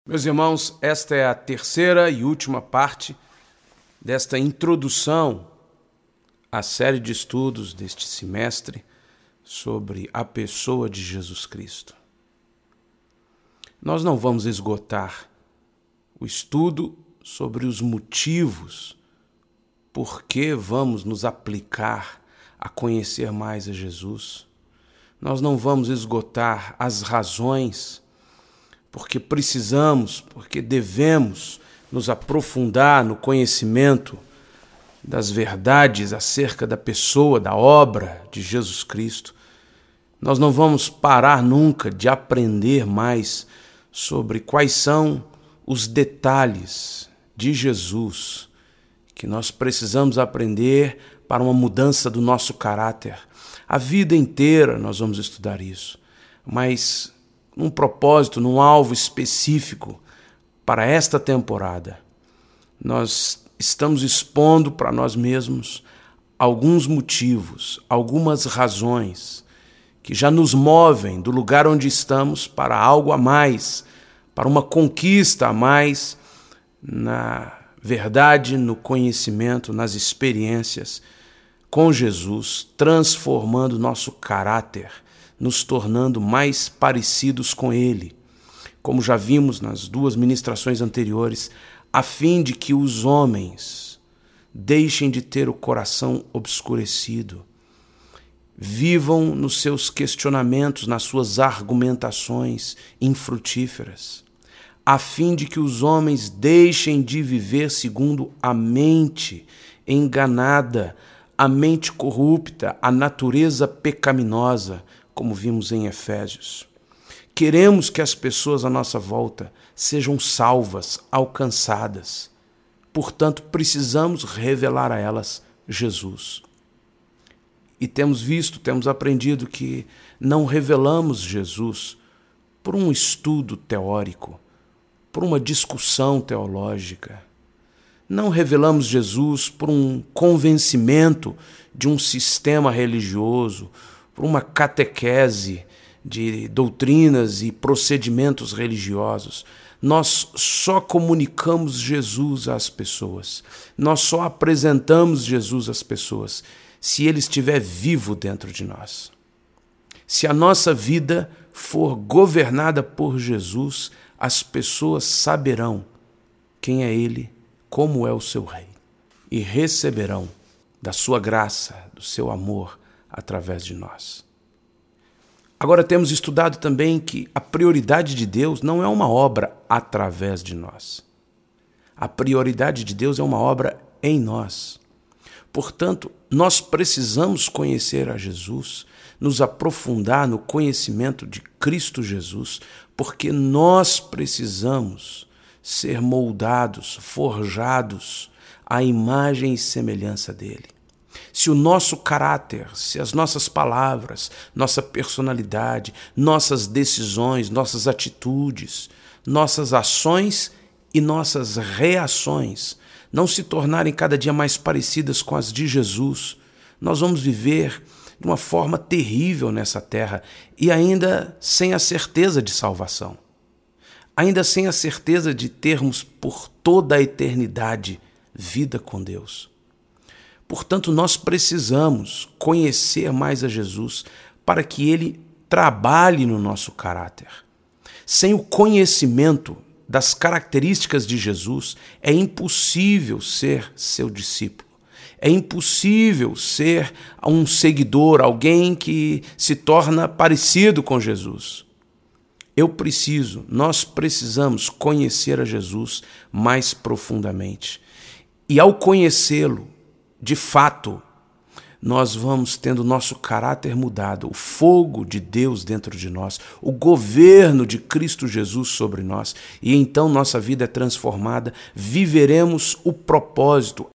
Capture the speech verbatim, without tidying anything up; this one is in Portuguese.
Meus irmãos, esta é a terceira e última parte desta introdução à série de estudos deste semestre sobre a pessoa de Jesus Cristo. Nós não vamos esgotar o estudo sobre os motivos por que vamos nos aplicar a conhecer mais a Jesus. Nós não vamos esgotar as razões porque precisamos, porque devemos nos aprofundar no conhecimento das verdades acerca da pessoa, da obra de Jesus Cristo. Nós não vamos parar nunca de aprender mais sobre quais são os detalhes de Jesus que nós precisamos aprender para uma mudança do nosso caráter. A vida inteira nós vamos estudar isso, mas num propósito, num alvo específico para esta temporada. Nós estamos expondo para nós mesmos alguns motivos, algumas razões que já nos movem do lugar onde estamos para algo a mais, para uma conquista a mais na verdade, no conhecimento, nas experiências com Jesus, transformando nosso caráter, nos tornando mais parecidos com Ele, como já vimos nas duas ministrações anteriores, a fim de que os homens deixem de ter o coração obscurecido, vivam nos seus questionamentos, nas suas argumentações infrutíferas, a fim de que os homens deixem de viver segundo a mente enganada, a mente corrupta, a natureza pecaminosa, como vimos em Efésios. Queremos que as pessoas à nossa volta sejam salvas, alcançadas. Portanto, precisamos revelar a elas Jesus. E temos visto, temos aprendido que não revelamos Jesus por um estudo teórico, por uma discussão teológica. Não revelamos Jesus por um convencimento de um sistema religioso, por uma catequese de doutrinas e procedimentos religiosos. Nós só comunicamos Jesus às pessoas. Nós só apresentamos Jesus às pessoas se Ele estiver vivo dentro de nós. Se a nossa vida for governada por Jesus, as pessoas saberão quem é Ele, como é o seu Rei, e receberão da sua graça, do seu amor, através de nós. Agora temos estudado também que a prioridade de Deus não é uma obra através de nós. A prioridade de Deus é uma obra em nós. Portanto, nós precisamos conhecer a Jesus, nos aprofundar no conhecimento de Cristo Jesus, porque nós precisamos ser moldados, forjados à imagem e semelhança dele. Se o nosso caráter, se as nossas palavras, nossa personalidade, nossas decisões, nossas atitudes, nossas ações e nossas reações não se tornarem cada dia mais parecidas com as de Jesus, nós vamos viver de uma forma terrível nessa terra e ainda sem a certeza de salvação, ainda sem a certeza de termos por toda a eternidade vida com Deus. Portanto, nós precisamos conhecer mais a Jesus para que Ele trabalhe no nosso caráter. Sem o conhecimento das características de Jesus, é impossível ser seu discípulo. É impossível ser um seguidor, alguém que se torna parecido com Jesus. Eu preciso, nós precisamos conhecer a Jesus mais profundamente. E ao conhecê-lo, de fato, nós vamos tendo nosso caráter mudado, o fogo de Deus dentro de nós, o governo de Cristo Jesus sobre nós, e então nossa vida é transformada, viveremos o propósito,